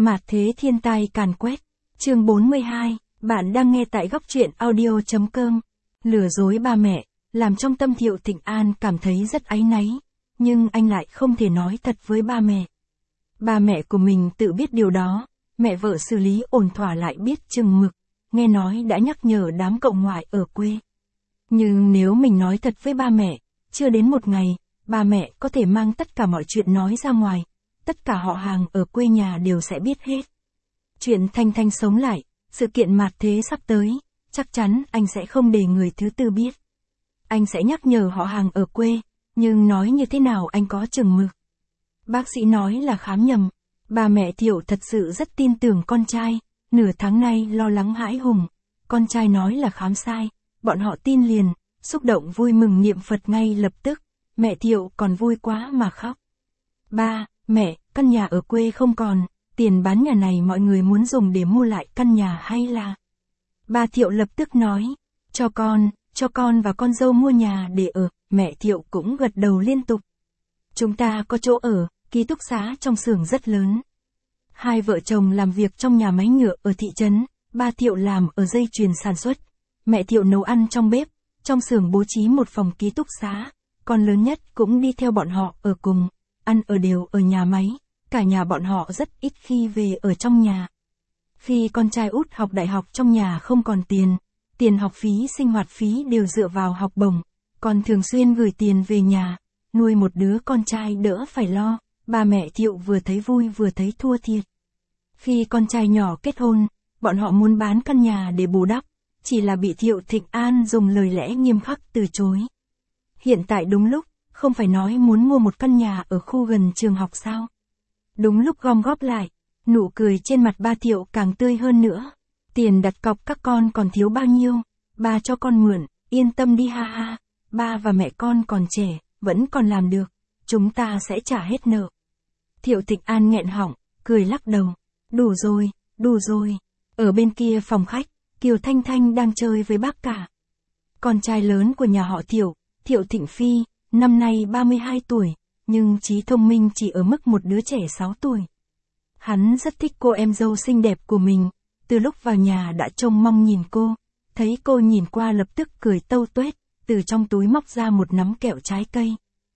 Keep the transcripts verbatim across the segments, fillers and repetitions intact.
Mạt thế thiên tai càn quét. Chương bốn mươi hai, bạn đang nghe tại góc truyện audio chấm com. Lừa dối ba mẹ, làm trong tâm Thiệu Thịnh An cảm thấy rất áy náy, nhưng anh lại không thể nói thật với ba mẹ. Ba mẹ của mình tự biết điều đó, mẹ vợ xử lý ổn thỏa lại biết chừng mực, nghe nói đã nhắc nhở đám cậu ngoại ở quê. Nhưng nếu mình nói thật với ba mẹ, chưa đến một ngày, ba mẹ có thể mang tất cả mọi chuyện nói ra ngoài, tất cả họ hàng ở quê nhà đều sẽ biết hết. Chuyện Thanh Thanh sống lại, sự kiện mạt thế sắp tới, chắc chắn anh sẽ không để người thứ tư biết. Anh sẽ nhắc nhở họ hàng ở quê, nhưng nói như thế nào anh có chừng mực. Bác sĩ nói là khám nhầm, bà mẹ Thiệu thật sự rất tin tưởng con trai, nửa tháng nay lo lắng hãi hùng, con trai nói là khám sai, bọn họ tin liền, xúc động vui mừng niệm Phật ngay lập tức, mẹ Thiệu còn vui quá mà khóc. Ba, mẹ, căn nhà ở quê không còn, tiền bán nhà này mọi người muốn dùng để mua lại căn nhà hay là... Ba Thiệu lập tức nói, cho con, cho con và con dâu mua nhà để ở, mẹ Thiệu cũng gật đầu liên tục. Chúng ta có chỗ ở, ký túc xá trong xưởng rất lớn. Hai vợ chồng làm việc trong nhà máy nhựa ở thị trấn, ba Thiệu làm ở dây chuyền sản xuất, mẹ Thiệu nấu ăn trong bếp, trong xưởng bố trí một phòng ký túc xá, con lớn nhất cũng đi theo bọn họ ở cùng, ăn ở đều ở nhà máy, cả nhà bọn họ rất ít khi về ở trong nhà. Khi con trai út học đại học trong nhà không còn tiền, tiền học phí sinh hoạt phí đều dựa vào học bổng, còn thường xuyên gửi tiền về nhà, nuôi một đứa con trai đỡ phải lo, ba mẹ Thiệu vừa thấy vui vừa thấy thua thiệt. Khi con trai nhỏ kết hôn, bọn họ muốn bán căn nhà để bù đắp, chỉ là bị Thiệu Thịnh An dùng lời lẽ nghiêm khắc từ chối. Hiện tại đúng lúc, không phải nói muốn mua một căn nhà ở khu gần trường học sao? Đúng lúc gom góp lại, nụ cười trên mặt ba Thiệu càng tươi hơn nữa. Tiền đặt cọc các con còn thiếu bao nhiêu, ba cho con mượn, yên tâm đi ha ha, ba và mẹ con còn trẻ, vẫn còn làm được, chúng ta sẽ trả hết nợ. Thiệu Thịnh An nghẹn họng, cười lắc đầu, đủ rồi, đủ rồi. Ở bên kia phòng khách, Kiều Thanh Thanh đang chơi với bác cả. Con trai lớn của nhà họ Thiệu, Thiệu Thịnh Phi, năm nay ba mươi hai tuổi, nhưng trí thông minh chỉ ở mức một đứa trẻ sáu tuổi. Hắn rất thích cô em dâu xinh đẹp của mình, từ lúc vào nhà đã trông mong nhìn cô, thấy cô nhìn qua lập tức cười tâu tuét, từ trong túi móc ra một nắm kẹo trái cây.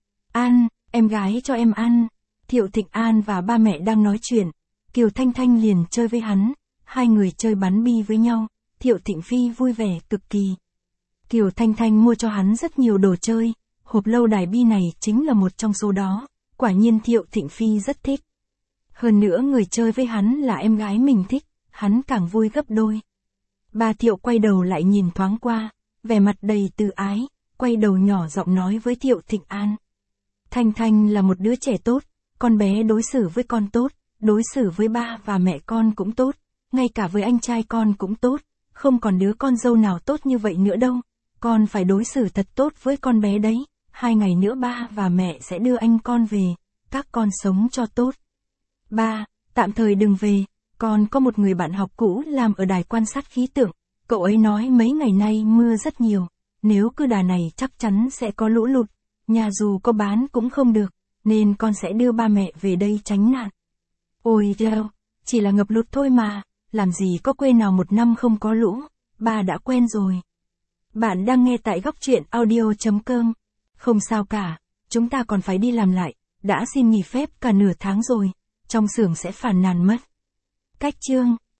An, em gái cho em ăn. Thiệu Thịnh An và ba mẹ đang nói chuyện, Kiều Thanh Thanh liền chơi với hắn, hai người chơi bắn bi với nhau, Thiệu Thịnh Phi vui vẻ cực kỳ. Kiều Thanh Thanh mua cho hắn rất nhiều đồ chơi, hộp lâu đài bi này chính là một trong số đó, quả nhiên Thiệu Thịnh Phi rất thích. Hơn nữa người chơi với hắn là em gái mình thích, hắn càng vui gấp đôi. Ba Thiệu quay đầu lại nhìn thoáng qua, vẻ mặt đầy từ ái, quay đầu nhỏ giọng nói với Thiệu Thịnh An. Thanh Thanh là một đứa trẻ tốt, con bé đối xử với con tốt, đối xử với ba và mẹ con cũng tốt, ngay cả với anh trai con cũng tốt, không còn đứa con dâu nào tốt như vậy nữa đâu, con phải đối xử thật tốt với con bé đấy, hai ngày nữa ba và mẹ sẽ đưa anh con về, các con sống cho tốt. Ba, tạm thời đừng về, con có một người bạn học cũ làm ở đài quan sát khí tượng, cậu ấy nói mấy ngày nay mưa rất nhiều, nếu cứ đà này chắc chắn sẽ có lũ lụt, nhà dù có bán cũng không được, nên con sẽ đưa ba mẹ về đây tránh nạn. Ôi đâu, chỉ là ngập lụt thôi mà, làm gì có quê nào một năm không có lũ, ba đã quen rồi. Bạn đang nghe tại góc truyện audio chấm com. Không sao cả, chúng ta còn phải đi làm lại, đã xin nghỉ phép cả nửa tháng rồi, trong xưởng sẽ phàn nàn mất. Cách chương